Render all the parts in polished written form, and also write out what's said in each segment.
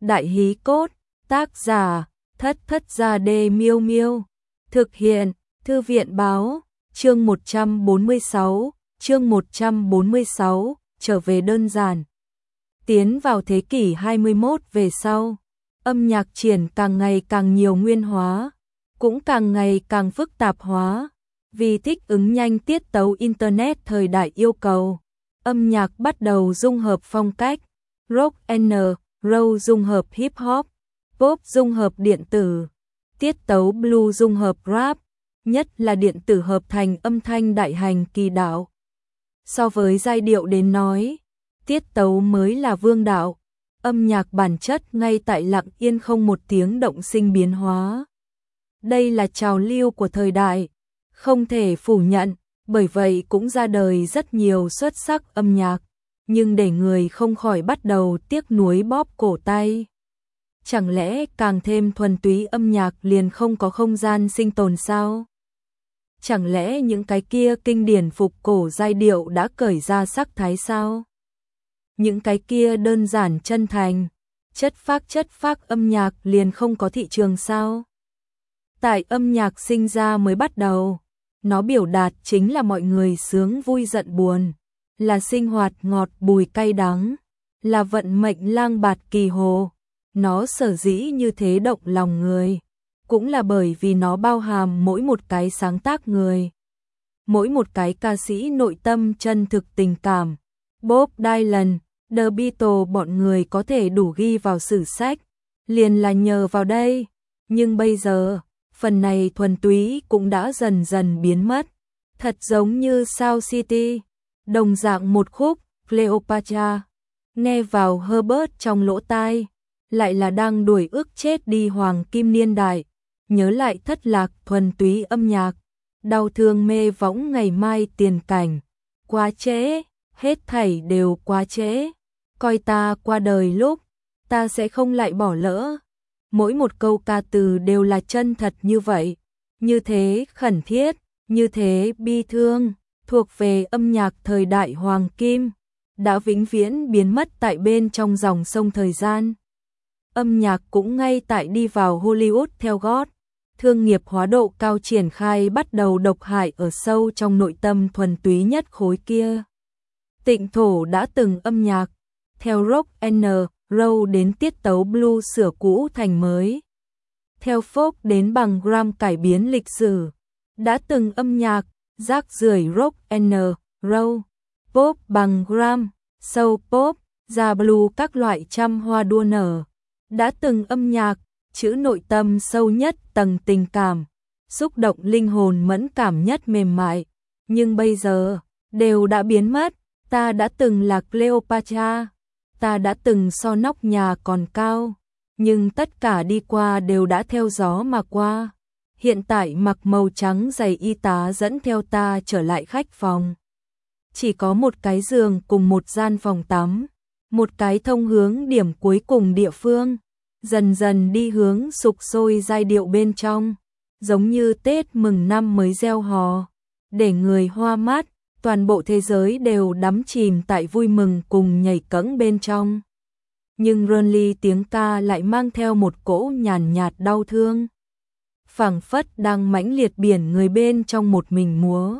Đại hí cốt, tác giả, Thất Thất Gia Đê Miêu Miêu. Thực hiện, Thư viện báo, chương 146, trở về đơn giản. Tiến vào thế kỷ 21 về sau, âm nhạc triển càng ngày càng nhiều nguyên hóa, cũng càng ngày càng phức tạp hóa. Vì thích ứng nhanh tiết tấu Internet thời đại yêu cầu, âm nhạc bắt đầu dung hợp phong cách, rock and roll dung hợp hip hop, pop dung hợp điện tử, tiết tấu blues dung hợp rap, nhất là điện tử hợp thành âm thanh đại hành kỳ đạo. So với giai điệu đến nói, tiết tấu mới là vương đạo, âm nhạc bản chất ngay tại lặng yên không một tiếng động sinh biến hóa. Đây là trào lưu của thời đại, không thể phủ nhận, bởi vậy cũng ra đời rất nhiều xuất sắc âm nhạc, nhưng để người không khỏi bắt đầu tiếc nuối bóp cổ tay. Chẳng lẽ càng thêm thuần túy âm nhạc liền không có không gian sinh tồn sao? Chẳng lẽ những cái kia kinh điển phục cổ giai điệu đã cởi ra sắc thái sao? Những cái kia đơn giản chân thành, chất phác âm nhạc liền không có thị trường sao? Tại âm nhạc sinh ra mới bắt đầu, nó biểu đạt chính là mọi người sướng vui giận buồn, là sinh hoạt ngọt bùi cay đắng, là vận mệnh lang bạt kỳ hồ. Nó sở dĩ như thế động lòng người, cũng là bởi vì nó bao hàm mỗi một cái sáng tác người, mỗi một cái ca sĩ nội tâm chân thực tình cảm. Bob Dylan, The Beatles bọn người có thể đủ ghi vào sử sách, liền là nhờ vào đây, nhưng bây giờ, phần này thuần túy cũng đã dần dần biến mất, thật giống như South City, đồng dạng một khúc, Cleopatra, nghe vào Herbert trong lỗ tai, lại là đang đuổi ước chết đi hoàng kim niên đại, nhớ lại thất lạc thuần túy âm nhạc, đau thương mê võng ngày mai tiền cảnh, quá trễ, hết thảy đều quá trễ, coi ta qua đời lúc, ta sẽ không lại bỏ lỡ. Mỗi một câu ca từ đều là chân thật như vậy, như thế khẩn thiết, như thế bi thương, thuộc về âm nhạc thời đại hoàng kim, đã vĩnh viễn biến mất tại bên trong dòng sông thời gian. Âm nhạc cũng ngay tại đi vào Hollywood theo gót, thương nghiệp hóa độ cao triển khai bắt đầu độc hại ở sâu trong nội tâm thuần túy nhất khối kia. Tịnh thổ đã từng âm nhạc, theo rock and roll đến tiết tấu blues sửa cũ thành mới, theo folk đến bằng gram cải biến lịch sử, đã từng âm nhạc, rác rưởi rock and roll, pop bằng gram, soul pop, ra blue các loại trăm hoa đua nở, đã từng âm nhạc, chữ nội tâm sâu nhất tầng tình cảm, xúc động linh hồn mẫn cảm nhất mềm mại, nhưng bây giờ, đều đã biến mất. Ta đã từng là Cleopatra, ta đã từng so nóc nhà còn cao, nhưng tất cả đi qua đều đã theo gió mà qua. Hiện tại mặc màu trắng giày y tá dẫn theo ta trở lại khách phòng. Chỉ có một cái giường cùng một gian phòng tắm, một cái thông hướng điểm cuối cùng địa phương, dần dần đi hướng sục sôi giai điệu bên trong, giống như Tết mừng năm mới gieo hò, để người hoa mắt. Toàn bộ thế giới đều đắm chìm tại vui mừng cùng nhảy cẫng bên trong. Nhưng Ronly tiếng ca lại mang theo một cỗ nhàn nhạt đau thương. Phảng phất đang mãnh liệt biển người bên trong một mình múa.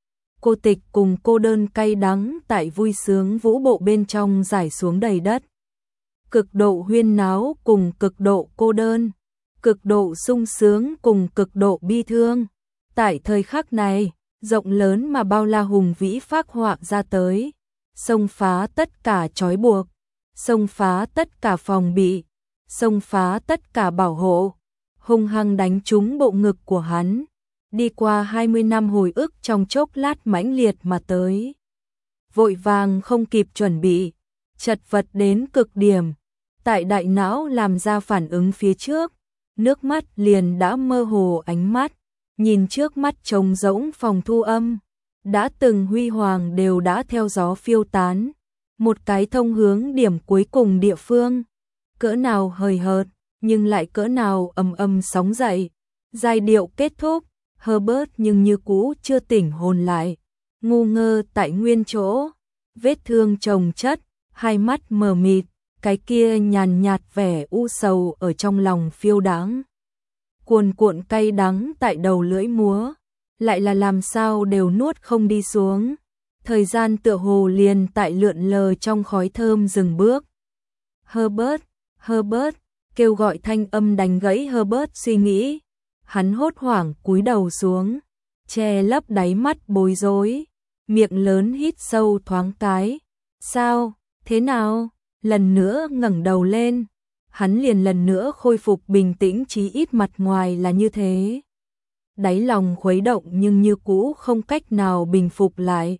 Cô tịch cùng cô đơn cay đắng tại vui sướng vũ bộ bên trong rải xuống đầy đất. Cực độ huyên náo cùng cực độ cô đơn. Cực độ sung sướng cùng cực độ bi thương. Tại thời khắc này, rộng lớn mà bao la hùng vĩ phác họa ra tới, xông phá tất cả trói buộc, xông phá tất cả phòng bị, xông phá tất cả bảo hộ, hung hăng đánh trúng bộ ngực của hắn, đi qua 20 năm hồi ức trong chốc lát mãnh liệt mà tới. Vội vàng không kịp chuẩn bị, chật vật đến cực điểm, tại đại não làm ra phản ứng phía trước, nước mắt liền đã mơ hồ ánh mắt. Nhìn trước mắt trống rỗng phòng thu âm, đã từng huy hoàng đều đã theo gió phiêu tán, một cái thông hướng điểm cuối cùng địa phương, cỡ nào hời hợt, nhưng lại cỡ nào ầm ầm sóng dậy. Giai điệu kết thúc, Herbert nhưng như cũ chưa tỉnh hồn lại, ngu ngơ tại nguyên chỗ, vết thương chồng chất, hai mắt mờ mịt, cái kia nhàn nhạt vẻ u sầu ở trong lòng phiêu đãng. Cuồn cuộn cay đắng tại đầu lưỡi múa, lại là làm sao đều nuốt không đi xuống. Thời gian tựa hồ liền tại lượn lờ trong khói thơm dừng bước. Herbert, Herbert, kêu gọi thanh âm đánh gãy Herbert suy nghĩ. Hắn hốt hoảng cúi đầu xuống, che lấp đáy mắt bối rối, miệng lớn hít sâu thoáng cái. Sao, thế nào? Lần nữa ngẩng đầu lên, hắn liền lần nữa khôi phục bình tĩnh, chí ít mặt ngoài là như thế. Đáy lòng khuấy động nhưng như cũ không cách nào bình phục lại.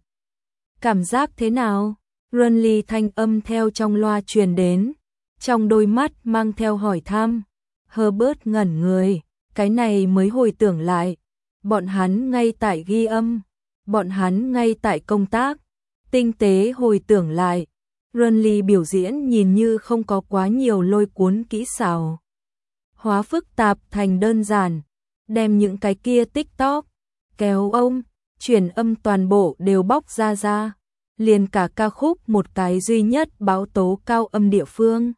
Cảm giác thế nào? Runly thanh âm theo trong loa truyền đến, trong đôi mắt mang theo hỏi thăm. Herbert ngẩn người, cái này mới hồi tưởng lại. Bọn hắn ngay tại ghi âm, bọn hắn ngay tại công tác. Tinh tế hồi tưởng lại, Runly biểu diễn nhìn như không có quá nhiều lôi cuốn kỹ xảo. Hóa phức tạp thành đơn giản, đem những cái kia TikTok, kéo ông, chuyển âm toàn bộ đều bóc ra. Liền cả ca khúc một cái duy nhất báo tố cao âm địa phương.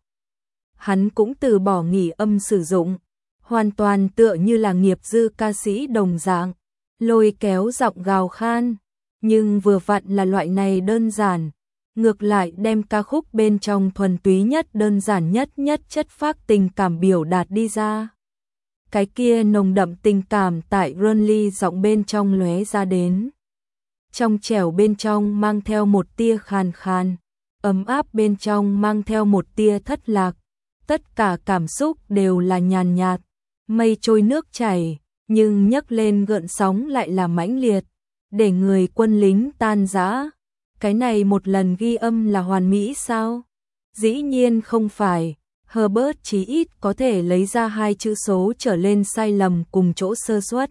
Hắn cũng từ bỏ nghỉ âm sử dụng, hoàn toàn tựa như là nghiệp dư ca sĩ đồng dạng, lôi kéo giọng gào khan, nhưng vừa vặn là loại này đơn giản, ngược lại đem ca khúc bên trong thuần túy nhất đơn giản nhất chất phác tình cảm biểu đạt đi ra. Cái kia nồng đậm tình cảm tại Runly giọng bên trong lóe ra đến. Trong trẻo bên trong mang theo một tia khàn khàn, ấm áp bên trong mang theo một tia thất lạc. Tất cả cảm xúc đều là nhàn nhạt, mây trôi nước chảy, nhưng nhấc lên gợn sóng lại là mãnh liệt, để người quân lính tan rã. Cái này một lần ghi âm là hoàn mỹ sao? Dĩ nhiên không phải. Herbert chí ít có thể lấy ra 2 chữ số trở lên sai lầm cùng chỗ sơ suất.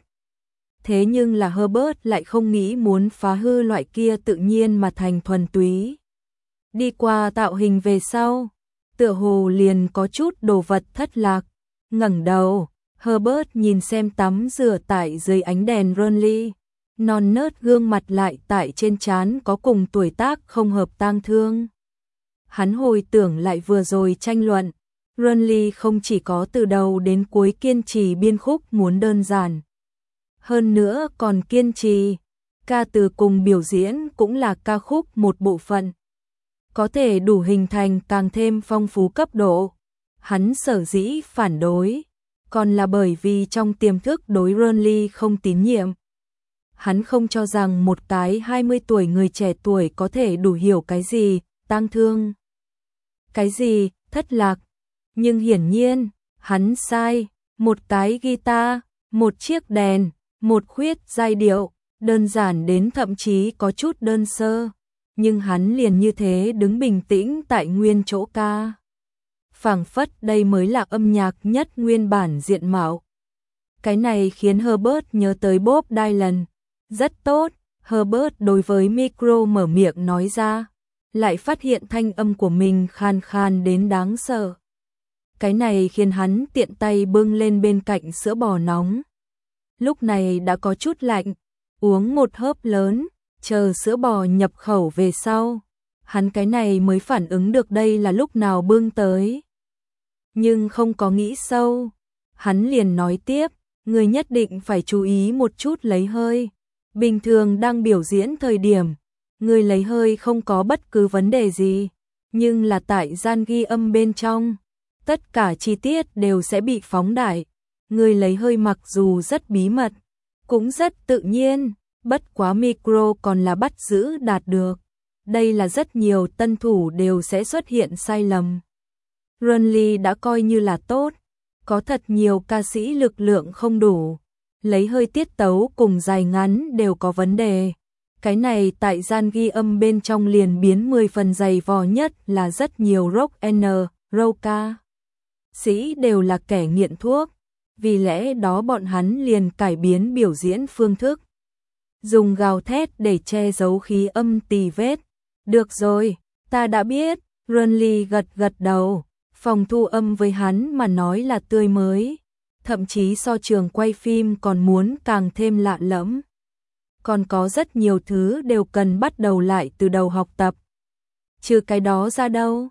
Thế nhưng là Herbert lại không nghĩ muốn phá hư loại kia tự nhiên mà thành thuần túy. Đi qua tạo hình về sau, tựa hồ liền có chút đồ vật thất lạc. Ngẩng đầu, Herbert nhìn xem tắm rửa tại dưới ánh đèn Runly, non nớt gương mặt lại tại trên trán có cùng tuổi tác không hợp tang thương. Hắn hồi tưởng lại vừa rồi tranh luận, Runly không chỉ có từ đầu đến cuối kiên trì biên khúc muốn đơn giản, hơn nữa còn kiên trì ca từ cùng biểu diễn cũng là ca khúc một bộ phận, có thể đủ hình thành càng thêm phong phú cấp độ. Hắn sở dĩ phản đối, còn là bởi vì trong tiềm thức đối Runly không tín nhiệm. Hắn không cho rằng một cái 20 tuổi người trẻ tuổi có thể đủ hiểu cái gì tang thương, cái gì thất lạc. Nhưng hiển nhiên, hắn sai. Một cái guitar, một chiếc đèn, một khuyết giai điệu, đơn giản đến thậm chí có chút đơn sơ. Nhưng hắn liền như thế đứng bình tĩnh tại nguyên chỗ ca. Phảng phất đây mới là âm nhạc nhất nguyên bản diện mạo. Cái này khiến Herbert nhớ tới Bob Dylan. Rất tốt, Herbert đối với micro mở miệng nói ra, lại phát hiện thanh âm của mình khan khan đến đáng sợ. Cái này khiến hắn tiện tay bưng lên bên cạnh sữa bò nóng. Lúc này đã có chút lạnh, uống một hớp lớn, chờ sữa bò nhập khẩu về sau. Hắn cái này mới phản ứng được đây là lúc nào bưng tới. Nhưng không có nghĩ sâu, hắn liền nói tiếp, người nhất định phải chú ý một chút lấy hơi. Bình thường đang biểu diễn thời điểm, người lấy hơi không có bất cứ vấn đề gì, nhưng là tại gian ghi âm bên trong, tất cả chi tiết đều sẽ bị phóng đại. Người lấy hơi mặc dù rất bí mật, cũng rất tự nhiên, bất quá micro còn là bắt giữ đạt được. Đây là rất nhiều tân thủ đều sẽ xuất hiện sai lầm. Runly đã coi như là tốt, có thật nhiều ca sĩ lực lượng không đủ, lấy hơi tiết tấu cùng dài ngắn đều có vấn đề. Cái này tại gian ghi âm bên trong liền biến 10 phần dày vò, nhất là rất nhiều rock and roll ca sĩ đều là kẻ nghiện thuốc, vì lẽ đó bọn hắn liền cải biến biểu diễn phương thức, dùng gào thét để che giấu khí âm tì vết. Được rồi, ta đã biết. Runly gật gật đầu. Phòng thu âm với hắn mà nói là tươi mới, thậm chí so trường quay phim còn muốn càng thêm lạ lẫm. Còn có rất nhiều thứ đều cần bắt đầu lại từ đầu học tập. Trừ cái đó ra đâu?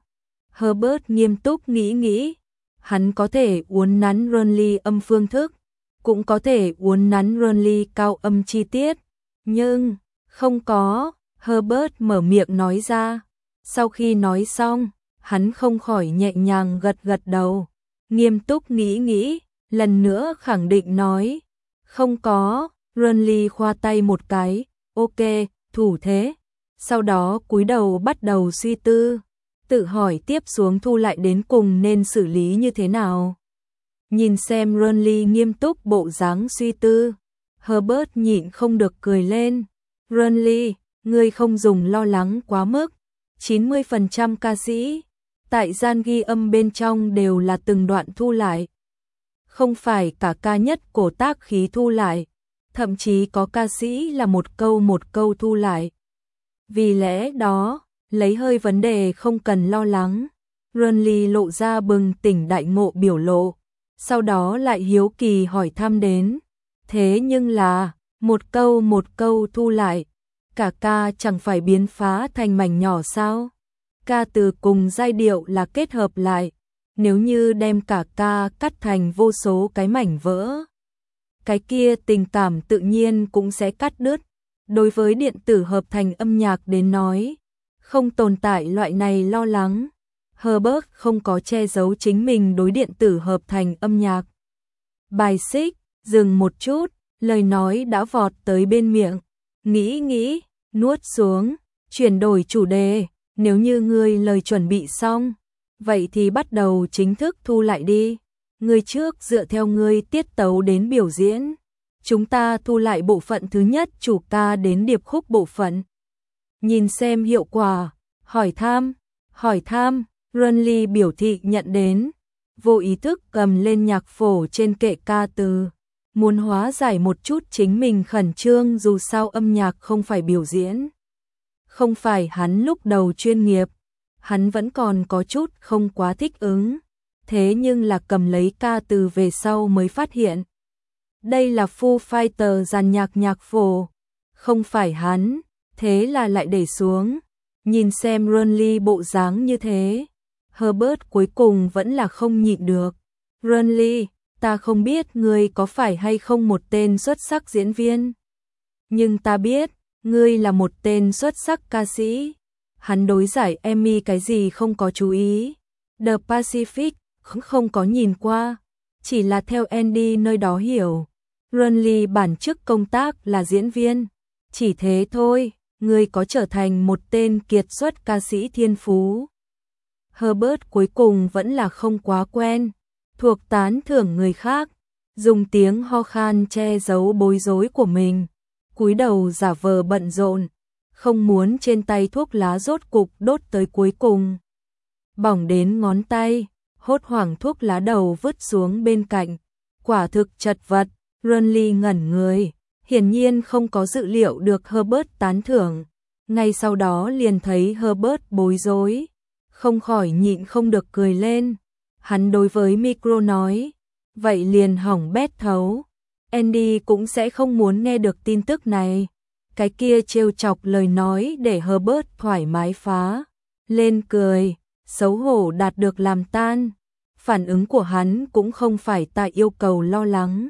Herbert nghiêm túc nghĩ. Hắn có thể uốn nắn Renly âm phương thức, cũng có thể uốn nắn Renly cao âm chi tiết, nhưng không có. Herbert mở miệng nói ra. Sau khi nói xong, hắn không khỏi nhẹ nhàng gật đầu, nghiêm túc nghĩ, lần nữa khẳng định nói, không có. Renly khoa tay một cái, ok, thủ thế. Sau đó cúi đầu bắt đầu suy tư, tự hỏi tiếp xuống thu lại đến cùng nên xử lý như thế nào. Nhìn xem Renly nghiêm túc bộ dáng suy tư, Herbert nhịn không được cười lên. Renly, ngươi không dùng lo lắng quá mức. 90% ca sĩ tại gian ghi âm bên trong đều là từng đoạn thu lại, không phải cả ca nhất cổ tác khí thu lại, thậm chí có ca sĩ là một câu thu lại. Vì lẽ đó, lấy hơi vấn đề không cần lo lắng. Renly lộ ra bừng tỉnh đại ngộ biểu lộ, sau đó lại hiếu kỳ hỏi thăm đến. Thế nhưng là, một câu thu lại, cả ca chẳng phải biến phá thành mảnh nhỏ sao? Ca từ cùng giai điệu là kết hợp lại, nếu như đem cả ca cắt thành vô số cái mảnh vỡ, cái kia tình cảm tự nhiên cũng sẽ cắt đứt. Đối với điện tử hợp thành âm nhạc đến nói, không tồn tại loại này lo lắng. Herbert không có che giấu chính mình đối điện tử hợp thành âm nhạc bài xích. Dừng một chút, lời nói đã vọt tới bên miệng. Nghĩ, nuốt xuống, chuyển đổi chủ đề. Nếu như ngươi lời chuẩn bị xong, vậy thì bắt đầu chính thức thu lại đi. Ngươi trước dựa theo ngươi tiết tấu đến biểu diễn. Chúng ta thu lại bộ phận thứ nhất chủ ca đến điệp khúc bộ phận. Nhìn xem hiệu quả. Hỏi thăm. Renly biểu thị nhận đến. Vô ý thức cầm lên nhạc phổ trên kệ ca từ. Muốn hóa giải một chút chính mình khẩn trương, dù sao âm nhạc không phải biểu diễn. Không phải hắn lúc đầu chuyên nghiệp, hắn vẫn còn có chút không quá thích ứng. Thế nhưng là cầm lấy ca từ về sau mới phát hiện. Đây là Foo Fighters dàn nhạc phổ, không phải hắn, thế là lại để xuống. Nhìn xem Renly bộ dáng như thế, Herbert cuối cùng vẫn là không nhịn được. Renly, ta không biết ngươi có phải hay không một tên xuất sắc diễn viên, nhưng ta biết ngươi là một tên xuất sắc ca sĩ. Hắn đối giải Emmy cái gì không có chú ý, The Pacific không có nhìn qua, chỉ là theo Andy nơi đó hiểu. Renly bản chức công tác là diễn viên, chỉ thế thôi. Ngươi có trở thành một tên kiệt xuất ca sĩ thiên phú. Herbert cuối cùng vẫn là không quá quen thuộc tán thưởng người khác, dùng tiếng ho khan che giấu bối rối của mình, cúi đầu giả vờ bận rộn, không muốn trên tay thuốc lá rốt cục đốt tới cuối cùng. Bỏng đến ngón tay, hốt hoảng thuốc lá đầu vứt xuống bên cạnh, quả thực chật vật. Renly ngẩn người, hiển nhiên không có dự liệu được Herbert tán thưởng, ngay sau đó liền thấy Herbert bối rối, không khỏi nhịn không được cười lên. Hắn đối với micro nói, vậy liền hỏng bét thấu. Andy cũng sẽ không muốn nghe được tin tức này. Cái kia trêu chọc lời nói để Herbert thoải mái phá lên cười, xấu hổ đạt được làm tan. Phản ứng của hắn cũng không phải ta yêu cầu lo lắng.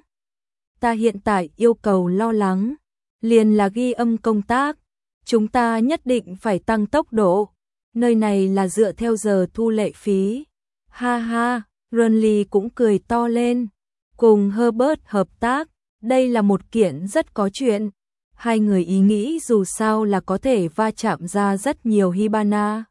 Ta hiện tại yêu cầu lo lắng liền là ghi âm công tác. Chúng ta nhất định phải tăng tốc độ. Nơi này là dựa theo giờ thu lệ phí. Ha ha, Renly cũng cười to lên. Cùng Herbert hợp tác, đây là một kiện rất có chuyện. Hai người ý nghĩ dù sao là có thể va chạm ra rất nhiều Hibana.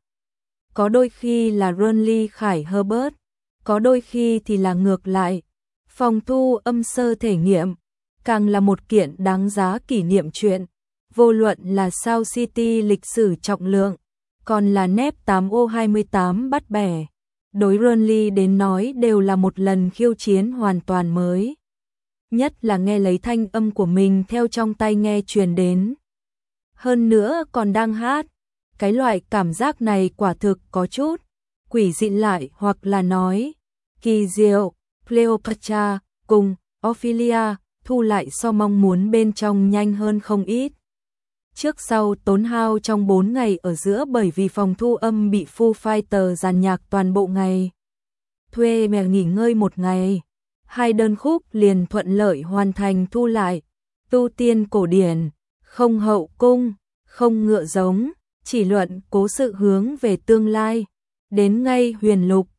Có đôi khi là Renly khải Herbert, có đôi khi thì là ngược lại. Phòng thu âm sơ thể nghiệm, càng là một kiện đáng giá kỷ niệm chuyện. Vô luận là Sound City lịch sử trọng lượng, còn là nép 8O28 bắt bẻ. Đối Renly đến nói đều là một lần khiêu chiến hoàn toàn mới. Nhất là nghe lấy thanh âm của mình theo trong tai nghe truyền đến. Hơn nữa còn đang hát. Cái loại cảm giác này quả thực có chút quỷ dị lại, hoặc là nói kỳ diệu. Cleopatra cùng Ophelia thu lại so mong muốn bên trong nhanh hơn không ít. trước sau tốn hao trong 4 ngày ở giữa bởi vì phòng thu âm bị Foo Fighters dàn nhạc toàn bộ ngày. Thuê mẹ nghỉ ngơi 1 ngày, 2 đơn khúc liền thuận lợi hoàn thành thu lại. Tu tiên cổ điển, không hậu cung, không ngựa giống, chỉ luận cố sự hướng về tương lai. Đến ngay Huyền Lục,